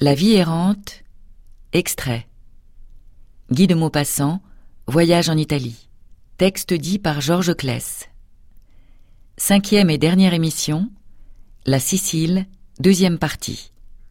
La vie errante, extrait. Guy de Maupassant, Voyage en Italie. Texte dit par Georges Claes. 5e et dernière émission, La Sicile, 2e partie.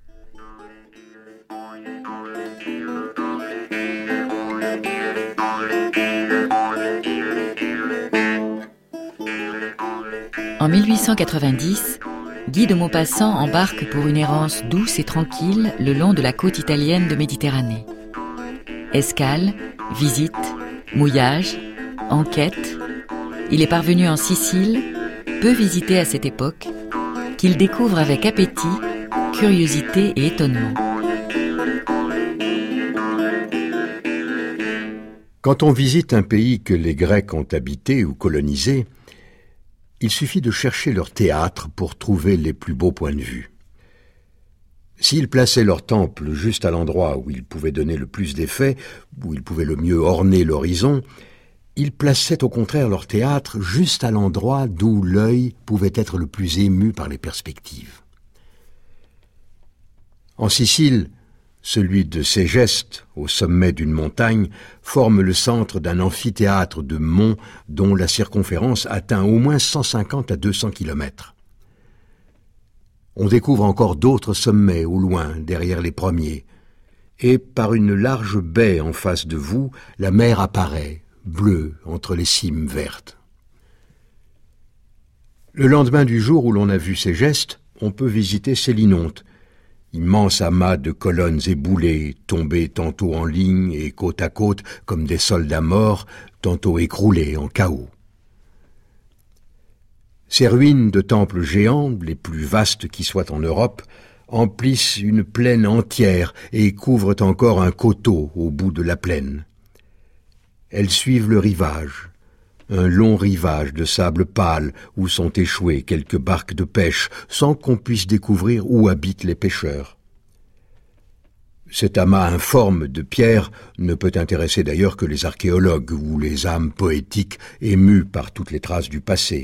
En 1890, Guy de Maupassant embarque pour une errance douce et tranquille le long de la côte italienne de Méditerranée. Escale, visite, mouillage, enquête, il est parvenu en Sicile, peu visité à cette époque, qu'il découvre avec appétit, curiosité et étonnement. Quand on visite un pays que les Grecs ont habité ou colonisé, il suffit de chercher leur théâtre pour trouver les plus beaux points de vue. S'ils plaçaient leur temple juste à l'endroit où ils pouvaient donner le plus d'effet, où ils pouvaient le mieux orner l'horizon, ils plaçaient au contraire leur théâtre juste à l'endroit d'où l'œil pouvait être le plus ému par les perspectives. En Sicile, celui de Ségeste, au sommet d'une montagne, forme le centre d'un amphithéâtre de monts dont la circonférence atteint au moins 150 à 200 kilomètres. On découvre encore d'autres sommets au loin, derrière les premiers, et par une large baie en face de vous, la mer apparaît, bleue entre les cimes vertes. Le lendemain du jour où l'on a vu Ségeste, on peut visiter Sélinonte, immense amas de colonnes éboulées, tombées tantôt en ligne et côte à côte comme des soldats morts, tantôt écroulés en chaos. Ces ruines de temples géants, les plus vastes qui soient en Europe, emplissent une plaine entière et couvrent encore un coteau au bout de la plaine. Elles suivent le rivage, un long rivage de sable pâle où sont échouées quelques barques de pêche sans qu'on puisse découvrir où habitent les pêcheurs. Cet amas informe de pierre ne peut intéresser d'ailleurs que les archéologues ou les âmes poétiques émues par toutes les traces du passé.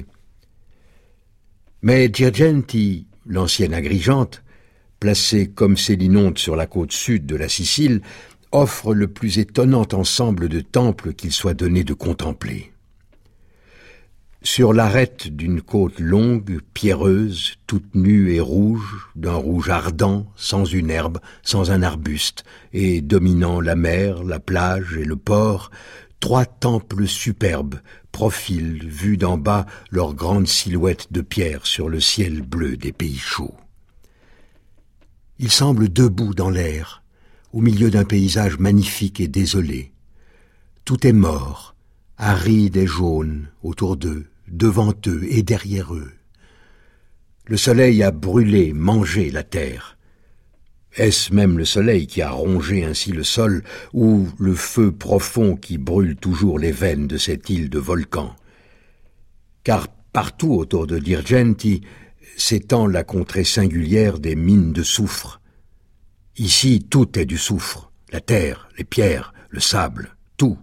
Mais Girgenti, l'ancienne Agrigente, placée comme Sélinonte sur la côte sud de la Sicile, offre le plus étonnant ensemble de temples qu'il soit donné de contempler. Sur l'arête d'une côte longue, pierreuse, toute nue et rouge, d'un rouge ardent, sans une herbe, sans un arbuste, et dominant la mer, la plage et le port, 3 temples superbes profilent, vus d'en bas, leurs grandes silhouettes de pierre sur le ciel bleu des pays chauds. Ils semblent debout dans l'air, au milieu d'un paysage magnifique et désolé. Tout est mort, aride et jaune, autour d'eux, devant eux et derrière eux. Le soleil a brûlé, mangé la terre. Est-ce même le soleil qui a rongé ainsi le sol, ou le feu profond qui brûle toujours les veines de cette île de volcans? Car partout autour de Girgenti s'étend la contrée singulière des mines de soufre. Ici, tout est du soufre, la terre, les pierres, le sable, tout.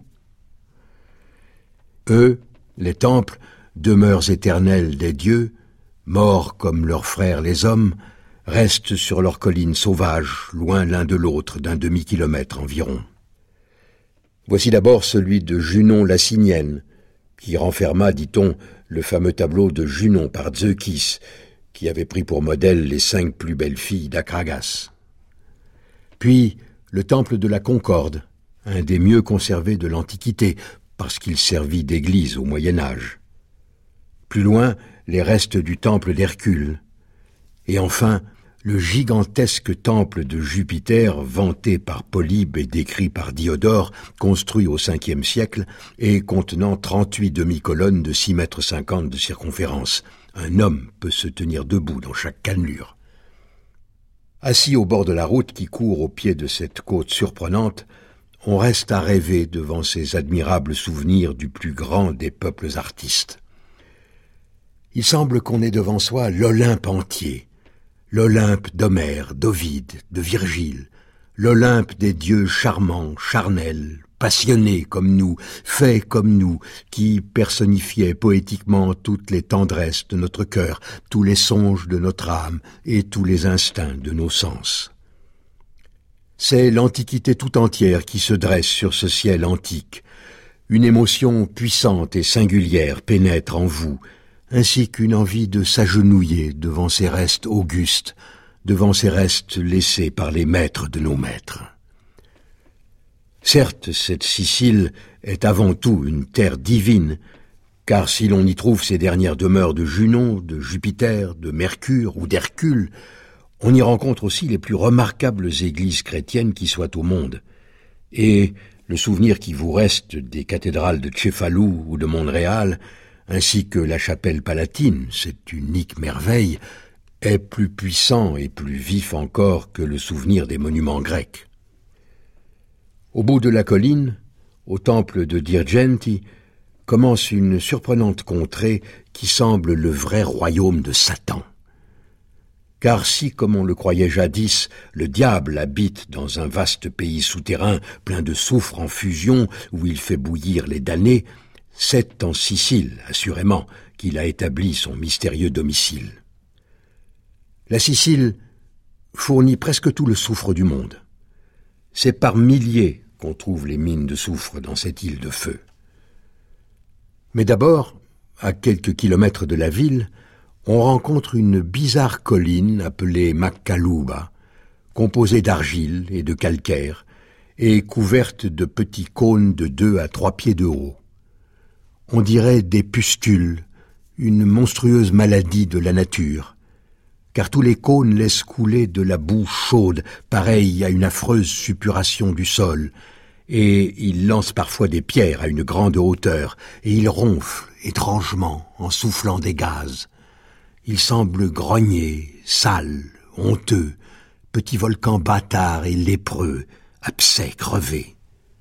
Eux, les temples, demeures éternelles des dieux, morts comme leurs frères les hommes, restent sur leurs collines sauvages, loin l'un de l'autre d'un demi-kilomètre environ. Voici d'abord celui de Junon la Cynienne, qui renferma, dit-on, le fameux tableau de Junon par Zeuxis, qui avait pris pour modèle les 5 plus belles filles d'Akragas. Puis le temple de la Concorde, un des mieux conservés de l'Antiquité, parce qu'il servit d'église au Moyen-Âge. Plus loin, les restes du temple d'Hercule. Et enfin, le gigantesque temple de Jupiter, vanté par Polybe et décrit par Diodore, construit au Ve siècle et contenant 38 demi-colonnes de 6,50 mètres de circonférence. Un homme peut se tenir debout dans chaque cannelure. Assis au bord de la route qui court au pied de cette côte surprenante, on reste à rêver devant ces admirables souvenirs du plus grand des peuples artistes. Il semble qu'on ait devant soi l'Olympe entier, l'Olympe d'Homère, d'Ovide, de Virgile, l'Olympe des dieux charmants, charnels, passionnés comme nous, faits comme nous, qui personnifiaient poétiquement toutes les tendresses de notre cœur, tous les songes de notre âme et tous les instincts de nos sens. C'est l'Antiquité tout entière qui se dresse sur ce ciel antique. Une émotion puissante et singulière pénètre en vous, ainsi qu'une envie de s'agenouiller devant ces restes augustes, devant ces restes laissés par les maîtres de nos maîtres. Certes, cette Sicile est avant tout une terre divine, car si l'on y trouve ces dernières demeures de Junon, de Jupiter, de Mercure ou d'Hercule, on y rencontre aussi les plus remarquables églises chrétiennes qui soient au monde. Et le souvenir qui vous reste des cathédrales de Cefalù ou de Montréal, ainsi que la chapelle palatine, cette unique merveille, est plus puissant et plus vif encore que le souvenir des monuments grecs. Au bout de la colline, au temple de Dirgenti, commence une surprenante contrée qui semble le vrai royaume de Satan. Car si, comme on le croyait jadis, le diable habite dans un vaste pays souterrain plein de soufre en fusion où il fait bouillir les damnés, c'est en Sicile, assurément, qu'il a établi son mystérieux domicile. La Sicile fournit presque tout le soufre du monde. C'est par milliers qu'on trouve les mines de soufre dans cette île de feu. Mais d'abord, à quelques kilomètres de la ville, on rencontre une bizarre colline appelée Maccaluba, composée d'argile et de calcaire, et couverte de petits cônes de 2 à 3 pieds de haut. On dirait des pustules, une monstrueuse maladie de la nature, car tous les cônes laissent couler de la boue chaude, pareille à une affreuse suppuration du sol, et ils lancent parfois des pierres à une grande hauteur, et ils ronflent étrangement en soufflant des gaz. Ils semblent grogners, sales, honteux, petits volcans bâtards et lépreux, abcès crevés.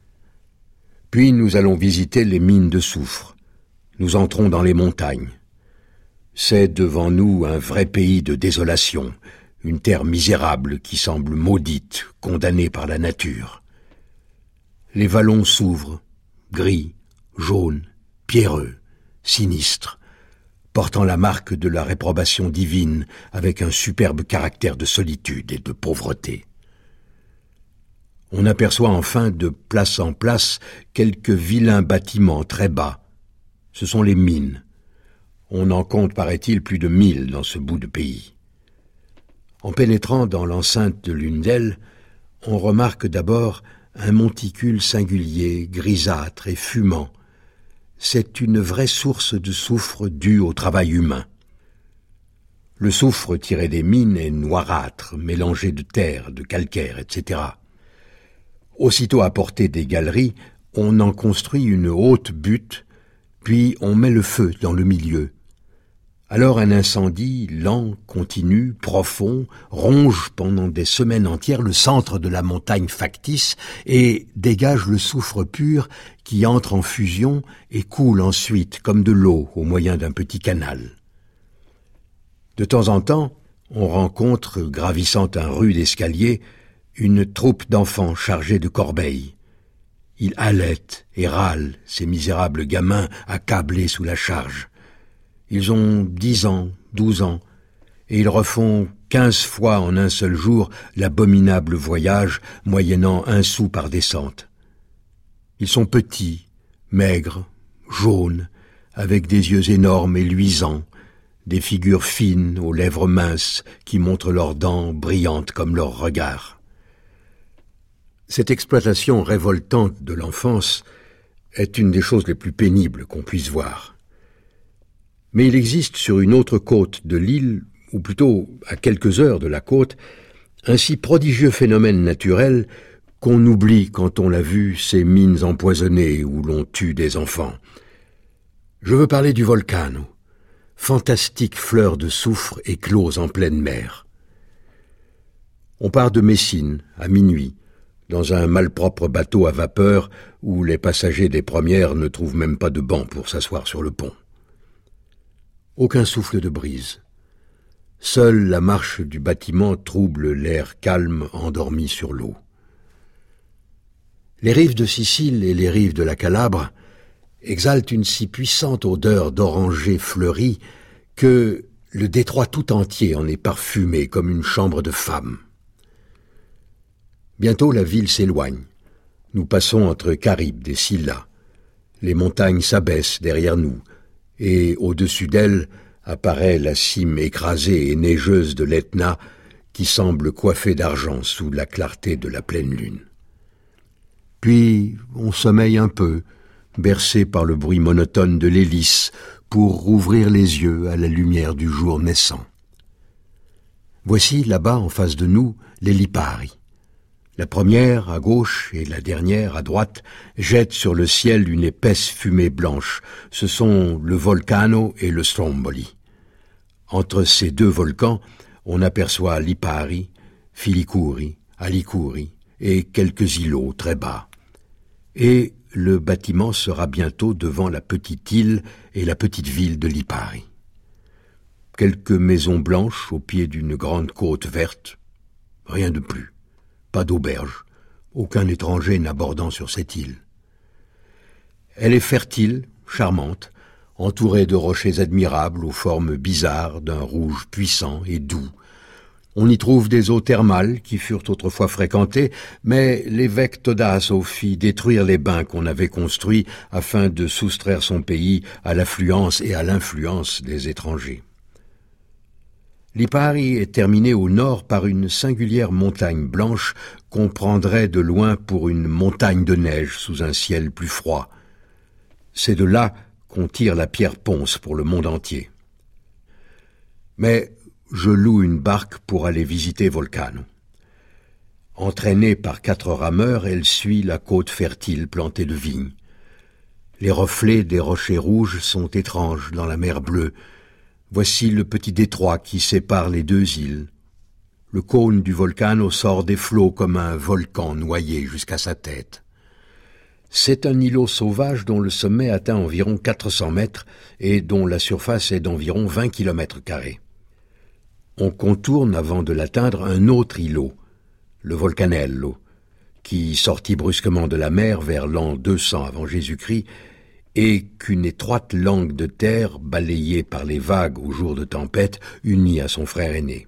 Puis nous allons visiter les mines de soufre. Nous entrons dans les montagnes. C'est devant nous un vrai pays de désolation, une terre misérable qui semble maudite, condamnée par la nature. Les vallons s'ouvrent, gris, jaunes, pierreux, sinistres, portant la marque de la réprobation divine avec un superbe caractère de solitude et de pauvreté. On aperçoit enfin de place en place quelques vilains bâtiments très bas. Ce sont les mines. On en compte, paraît-il, plus de 1000 dans ce bout de pays. En pénétrant dans l'enceinte de l'une d'elles, on remarque d'abord un monticule singulier, grisâtre et fumant. C'est une vraie source de soufre due au travail humain. Le soufre tiré des mines est noirâtre, mélangé de terre, de calcaire, etc. Aussitôt à portée des galeries, on en construit une haute butte, puis on met le feu dans le milieu. Alors un incendie, lent, continu, profond, ronge pendant des semaines entières le centre de la montagne factice et dégage le soufre pur qui entre en fusion et coule ensuite comme de l'eau au moyen d'un petit canal. De temps en temps, on rencontre, gravissant un rude escalier, une troupe d'enfants chargés de corbeilles. Ils halètent et râlent, ces misérables gamins accablés sous la charge. Ils ont 10 ans, 12 ans, et ils refont 15 fois en un seul jour l'abominable voyage, moyennant 1 sou par descente. Ils sont petits, maigres, jaunes, avec des yeux énormes et luisants, des figures fines aux lèvres minces qui montrent leurs dents brillantes comme leurs regards. Cette exploitation révoltante de l'enfance est une des choses les plus pénibles qu'on puisse voir. Mais il existe sur une autre côte de l'île, ou plutôt à quelques heures de la côte, un si prodigieux phénomène naturel qu'on oublie quand on l'a vu ces mines empoisonnées où l'on tue des enfants. Je veux parler du Volcano, fantastique fleur de soufre éclose en pleine mer. On part de Messine à minuit, dans un malpropre bateau à vapeur où les passagers des premières ne trouvent même pas de banc pour s'asseoir sur le pont. Aucun souffle de brise. Seule la marche du bâtiment trouble l'air calme endormi sur l'eau. Les rives de Sicile et les rives de la Calabre exhalent une si puissante odeur d'oranger fleuri que le détroit tout entier en est parfumé comme une chambre de femme. Bientôt la ville s'éloigne. Nous passons entre Charybde et Scylla. Les montagnes s'abaissent derrière nous, et au-dessus d'elles apparaît la cime écrasée et neigeuse de l'Etna qui semble coiffée d'argent sous la clarté de la pleine lune. Puis on sommeille un peu, bercé par le bruit monotone de l'hélice, pour rouvrir les yeux à la lumière du jour naissant. Voici, là-bas, en face de nous, les Lipari. La première, à gauche, et la dernière, à droite, jettent sur le ciel une épaisse fumée blanche. Ce sont le Volcano et le Stromboli. Entre ces deux volcans, on aperçoit Lipari, Filicuri, Alicuri et quelques îlots très bas. Et le bâtiment sera bientôt devant la petite île et la petite ville de Lipari. Quelques maisons blanches au pied d'une grande côte verte, rien de plus. Pas d'auberge, aucun étranger n'abordant sur cette île. Elle est fertile, charmante, entourée de rochers admirables aux formes bizarres d'un rouge puissant et doux. On y trouve des eaux thermales qui furent autrefois fréquentées, mais l'évêque Todaso fit détruire les bains qu'on avait construits afin de soustraire son pays à l'affluence et à l'influence des étrangers. Lipari est terminé au nord par une singulière montagne blanche qu'on prendrait de loin pour une montagne de neige sous un ciel plus froid. C'est de là qu'on tire la pierre ponce pour le monde entier. Mais je loue une barque pour aller visiter Volcano. Entraînée par 4 rameurs, elle suit la côte fertile plantée de vignes. Les reflets des rochers rouges sont étranges dans la mer bleue. Voici le petit détroit qui sépare les deux îles. Le cône du Volcano sort des flots comme un volcan noyé jusqu'à sa tête. C'est un îlot sauvage dont le sommet atteint environ 400 mètres et dont la surface est d'environ 20 km². On contourne avant de l'atteindre un autre îlot, le Volcanello, qui sortit brusquement de la mer vers l'an 200 avant Jésus-Christ et qu'une étroite langue de terre, balayée par les vagues au jour de tempête, unit à son frère aîné.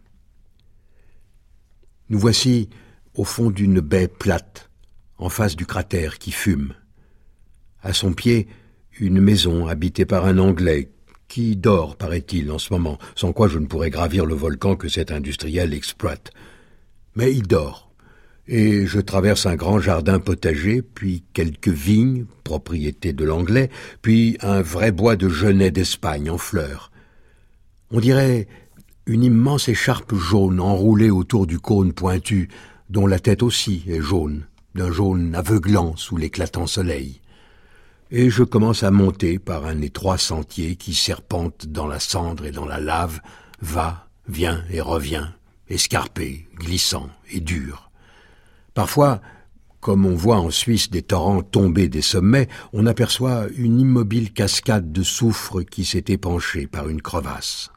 Nous voici au fond d'une baie plate, en face du cratère qui fume. À son pied, une maison habitée par un Anglais qui dort, paraît-il, en ce moment, sans quoi je ne pourrais gravir le volcan que cet industriel exploite. Mais il dort. Et je traverse un grand jardin potager, puis quelques vignes, propriété de l'Anglais, puis un vrai bois de genêt d'Espagne en fleurs. On dirait une immense écharpe jaune enroulée autour du cône pointu, dont la tête aussi est jaune, d'un jaune aveuglant sous l'éclatant soleil. Et je commence à monter par un étroit sentier qui serpente dans la cendre et dans la lave, va, vient et revient, escarpé, glissant et dur. Parfois, comme on voit en Suisse des torrents tomber des sommets, on aperçoit une immobile cascade de soufre qui s'est épanchée par une crevasse.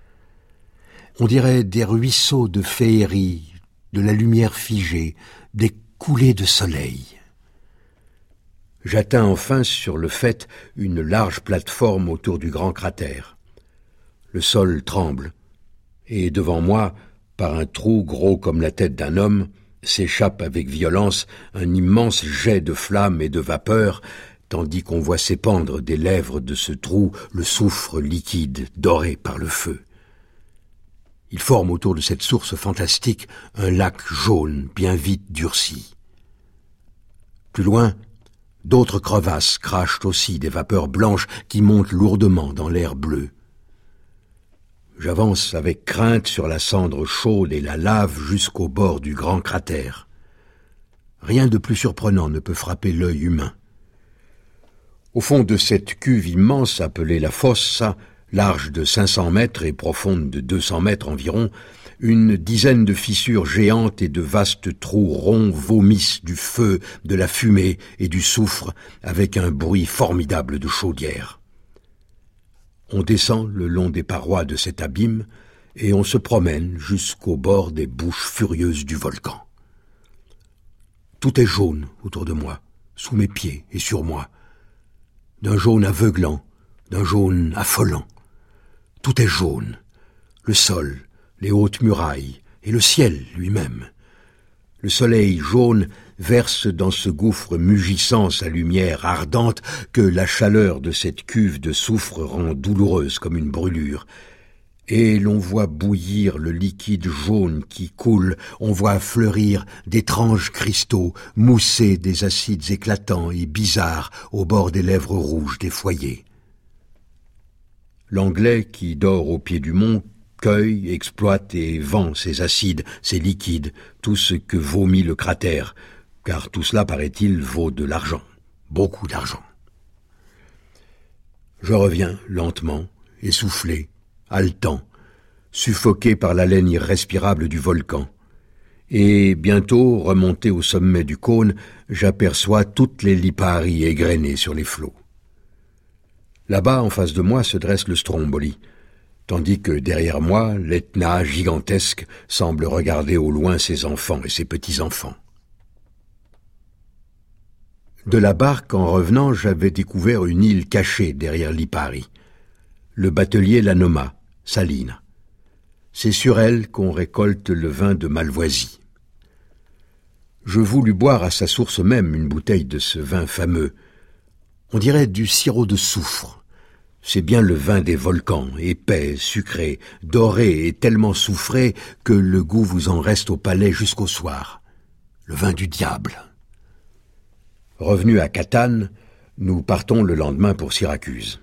On dirait des ruisseaux de féerie, de la lumière figée, des coulées de soleil. J'atteins enfin sur le faîte une large plateforme autour du grand cratère. Le sol tremble, et devant moi, par un trou gros comme la tête d'un homme, s'échappe avec violence un immense jet de flammes et de vapeur, tandis qu'on voit s'épandre des lèvres de ce trou le soufre liquide doré par le feu. Il forme autour de cette source fantastique un lac jaune bien vite durci. Plus loin, d'autres crevasses crachent aussi des vapeurs blanches qui montent lourdement dans l'air bleu. J'avance avec crainte sur la cendre chaude et la lave jusqu'au bord du grand cratère. Rien de plus surprenant ne peut frapper l'œil humain. Au fond de cette cuve immense appelée la fossa, large de 500 mètres et profonde de 200 mètres environ, une dizaine de fissures géantes et de vastes trous ronds vomissent du feu, de la fumée et du soufre avec un bruit formidable de chaudière. On descend le long des parois de cet abîme et on se promène jusqu'au bord des bouches furieuses du volcan. Tout est jaune autour de moi, sous mes pieds et sur moi, d'un jaune aveuglant, d'un jaune affolant. Tout est jaune, le sol, les hautes murailles et le ciel lui-même. Le soleil jaune verse dans ce gouffre mugissant sa lumière ardente que la chaleur de cette cuve de soufre rend douloureuse comme une brûlure. Et l'on voit bouillir le liquide jaune qui coule, on voit fleurir d'étranges cristaux, mousser des acides éclatants et bizarres au bord des lèvres rouges des foyers. L'Anglais qui dort au pied du mont cueille, exploite et vend ces acides, ces liquides, tout ce que vomit le cratère, car tout cela, paraît-il, vaut de l'argent, beaucoup d'argent. Je reviens lentement, essoufflé, haletant, suffoqué par l'haleine irrespirable du volcan. Et bientôt, remonté au sommet du cône, j'aperçois toutes les Lipari égrenées sur les flots. Là-bas, en face de moi, se dresse le Stromboli, tandis que derrière moi, l'Etna gigantesque semble regarder au loin ses enfants et ses petits-enfants. De la barque, en revenant, j'avais découvert une île cachée derrière Lipari. Le batelier la nomma Salina. C'est sur elle qu'on récolte le vin de Malvoisie. Je voulus boire à sa source même une bouteille de ce vin fameux. On dirait du sirop de soufre. C'est bien le vin des volcans, épais, sucré, doré et tellement soufré que le goût vous en reste au palais jusqu'au soir. Le vin du diable. Revenus à Catane, nous partons le lendemain pour Syracuse.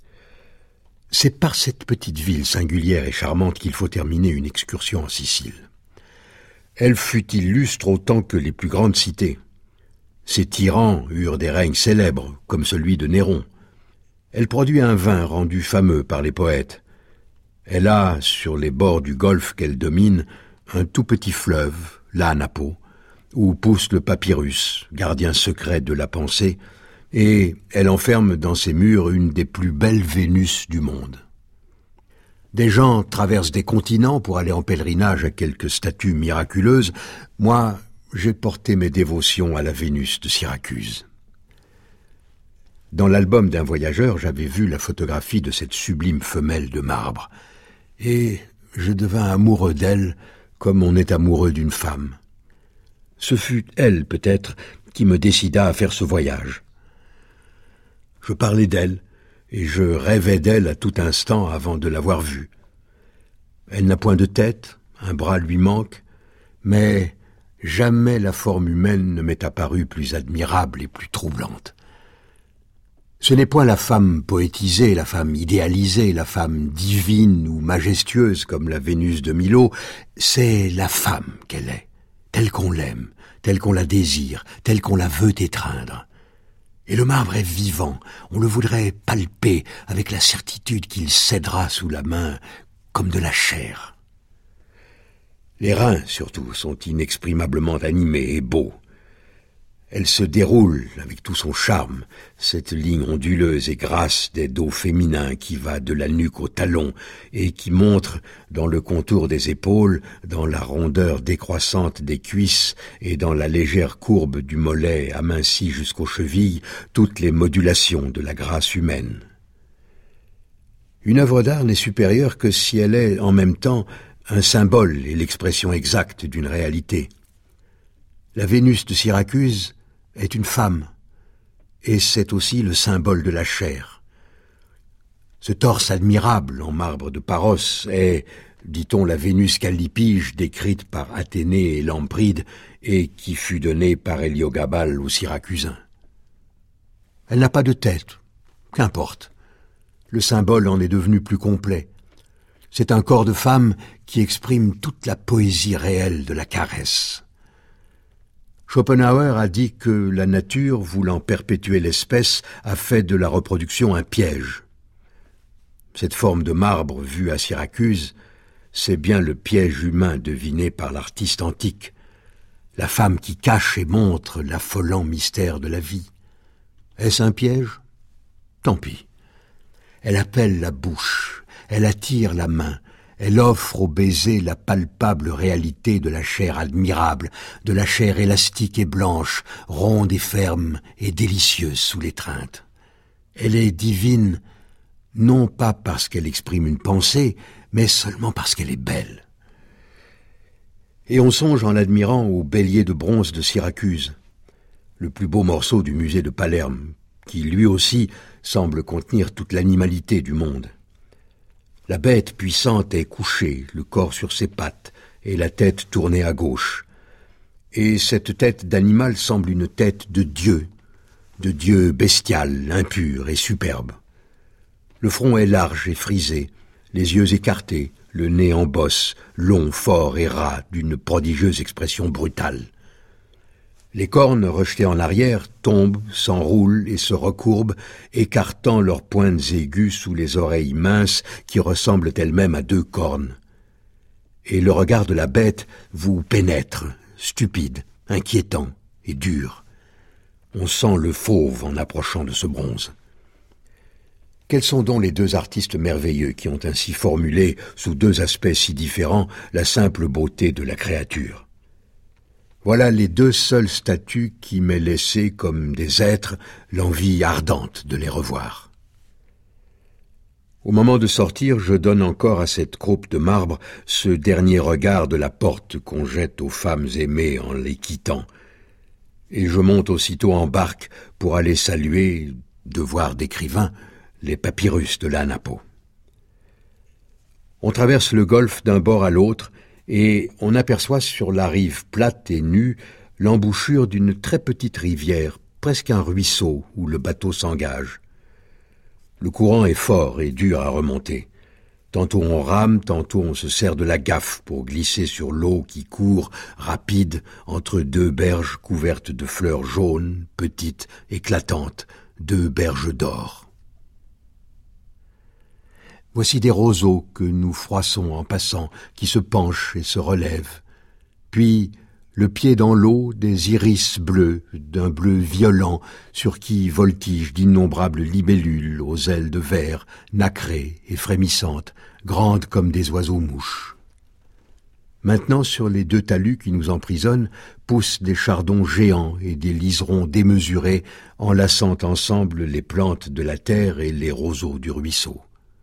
C'est par cette petite ville singulière et charmante qu'il faut terminer une excursion en Sicile. Elle fut illustre autant que les plus grandes cités. Ses tyrans eurent des règnes célèbres, comme celui de Néron. Elle produit un vin rendu fameux par les poètes. Elle a, sur les bords du golfe qu'elle domine, un tout petit fleuve, l'Anapo, où pousse le papyrus, gardien secret de la pensée, et elle enferme dans ses murs une des plus belles Vénus du monde. Des gens traversent des continents pour aller en pèlerinage à quelques statues miraculeuses. Moi, j'ai porté mes dévotions à la Vénus de Syracuse. Dans l'album d'un voyageur, j'avais vu la photographie de cette sublime femelle de marbre, et je devins amoureux d'elle comme on est amoureux d'une femme. Ce fut elle, peut-être, qui me décida à faire ce voyage. Je parlais d'elle, et je rêvais d'elle à tout instant avant de l'avoir vue. Elle n'a point de tête, un bras lui manque, mais jamais la forme humaine ne m'est apparue plus admirable et plus troublante. Ce n'est point la femme poétisée, la femme idéalisée, la femme divine ou majestueuse comme la Vénus de Milo, c'est la femme qu'elle est, telle qu'on l'aime, telle qu'on la désire, telle qu'on la veut étreindre. Et le marbre est vivant, on le voudrait palper avec la certitude qu'il cédera sous la main comme de la chair. Les reins, surtout, sont inexprimablement animés et beaux. Elle se déroule avec tout son charme, cette ligne onduleuse et grasse des dos féminins qui va de la nuque au talon et qui montre, dans le contour des épaules, dans la rondeur décroissante des cuisses et dans la légère courbe du mollet aminci jusqu'aux chevilles, toutes les modulations de la grâce humaine. Une œuvre d'art n'est supérieure que si elle est, en même temps, un symbole et l'expression exacte d'une réalité. La Vénus de Syracuse est une femme, et c'est aussi le symbole de la chair. Ce torse admirable en marbre de Paros est, dit-on, la Vénus Callipyge décrite par Athénée et Lampride et qui fut donnée par Héliogabale aux Syracusains. Elle n'a pas de tête, qu'importe. Le symbole en est devenu plus complet. C'est un corps de femme qui exprime toute la poésie réelle de la caresse. Schopenhauer a dit que la nature, voulant perpétuer l'espèce, a fait de la reproduction un piège. Cette forme de marbre vue à Syracuse, c'est bien le piège humain deviné par l'artiste antique, la femme qui cache et montre l'affolant mystère de la vie. Est-ce un piège? Tant pis. Elle appelle la bouche, elle attire la main, elle offre au baiser la palpable réalité de la chair admirable, de la chair élastique et blanche, ronde et ferme et délicieuse sous l'étreinte. Elle est divine, non pas parce qu'elle exprime une pensée, mais seulement parce qu'elle est belle. Et on songe en l'admirant au bélier de bronze de Syracuse, le plus beau morceau du musée de Palerme, qui lui aussi semble contenir toute l'animalité du monde. La bête puissante est couchée, le corps sur ses pattes et la tête tournée à gauche. Et cette tête d'animal semble une tête de Dieu bestial, impur et superbe. Le front est large et frisé, les yeux écartés, le nez en bosse, long, fort et ras, d'une prodigieuse expression brutale. Les cornes, rejetées en arrière, tombent, s'enroulent et se recourbent, écartant leurs pointes aiguës sous les oreilles minces qui ressemblent elles-mêmes à 2 cornes. Et le regard de la bête vous pénètre, stupide, inquiétant et dur. On sent le fauve en approchant de ce bronze. Quels sont donc les 2 artistes merveilleux qui ont ainsi formulé, sous 2 aspects si différents, la simple beauté de la créature? Voilà les 2 seules statues qui m'aient laissé, comme des êtres, l'envie ardente de les revoir. Au moment de sortir, je donne encore à cette croupe de marbre ce dernier regard de la porte qu'on jette aux femmes aimées en les quittant, et je monte aussitôt en barque pour aller saluer, devoir d'écrivain, les papyrus de l'Anapo. On traverse le golfe d'un bord à l'autre et on aperçoit sur la rive plate et nue l'embouchure d'une très petite rivière, presque un ruisseau où le bateau s'engage. Le courant est fort et dur à remonter. Tantôt on rame, tantôt on se sert de la gaffe pour glisser sur l'eau qui court, rapide, entre 2 berges couvertes de fleurs jaunes, petites, éclatantes, 2 berges d'or. Voici des roseaux que nous froissons en passant, qui se penchent et se relèvent. Puis, le pied dans l'eau, des iris bleus, d'un bleu violent, sur qui voltigent d'innombrables libellules aux ailes de verre, nacrées et frémissantes, grandes comme des oiseaux-mouches. Maintenant, sur les 2 talus qui nous emprisonnent, poussent des chardons géants et des liserons démesurés, enlaçant ensemble les plantes de la terre et les roseaux du ruisseau.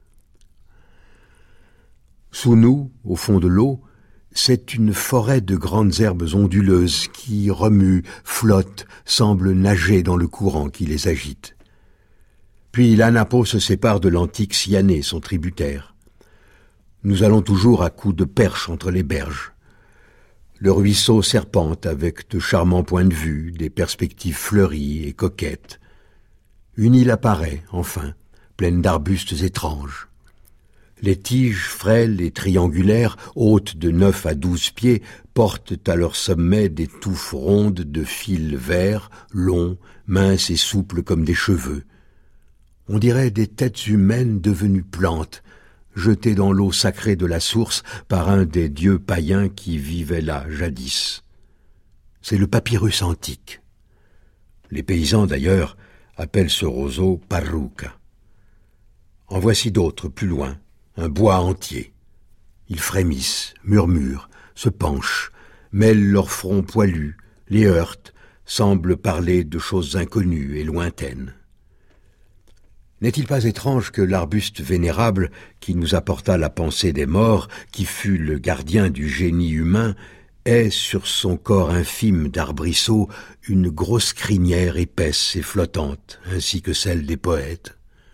Sous nous, au fond de l'eau, c'est une forêt de grandes herbes onduleuses qui remuent, flottent, semblent nager dans le courant qui les agite. Puis l'Anapo se sépare de l'antique Siané, son tributaire. Nous allons toujours à coups de perche entre les berges. Le ruisseau serpente avec de charmants points de vue, des perspectives fleuries et coquettes. Une île apparaît, enfin, pleine d'arbustes étranges. Les tiges frêles et triangulaires, hautes de 9 à 12 pieds, portent à leur sommet des touffes rondes de fils verts, longs, minces et souples comme des cheveux. On dirait des têtes humaines devenues plantes, jetées dans l'eau sacrée de la source par un des dieux païens qui vivaient là jadis. C'est le papyrus antique. Les paysans, d'ailleurs, appellent ce roseau parruca. En voici d'autres plus loin. Un bois entier. Ils frémissent, murmurent, se penchent, mêlent leurs fronts poilus, les heurtent, semblent parler de choses inconnues et lointaines. N'est-il pas étrange que l'arbuste vénérable qui nous apporta la pensée des morts, qui fut le gardien du génie humain, ait sur son corps infime d'arbrisseau une grosse crinière épaisse et flottante, ainsi que celle des poètes?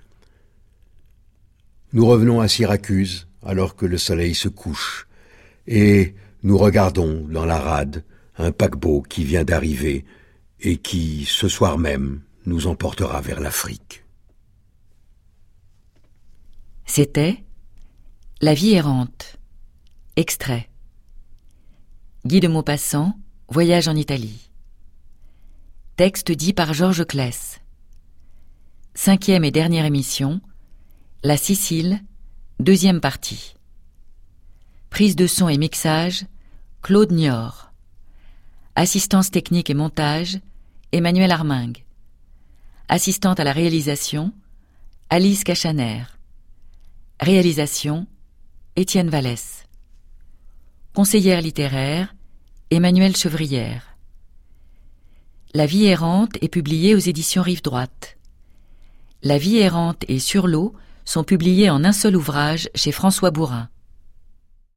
Nous revenons à Syracuse, alors que le soleil se couche, et nous regardons dans la rade un paquebot qui vient d'arriver et qui, ce soir même, nous emportera vers l'Afrique. C'était La vie errante. Extrait. Guy de Maupassant, Voyage en Italie. Texte dit par Georges Claes. 5e et dernière émission, La Sicile, 2e partie. Prise de son et mixage, Claude Niort. Assistance technique et montage, Emmanuel Armingue. Assistante à la réalisation, Alice Cachaner. Réalisation, Étienne Vallès. Conseillère littéraire, Emmanuelle Chevrière. La vie errante est publiée aux éditions Rive Droite. La vie errante et Sur l'eau sont publiés en un seul ouvrage chez François Bourin.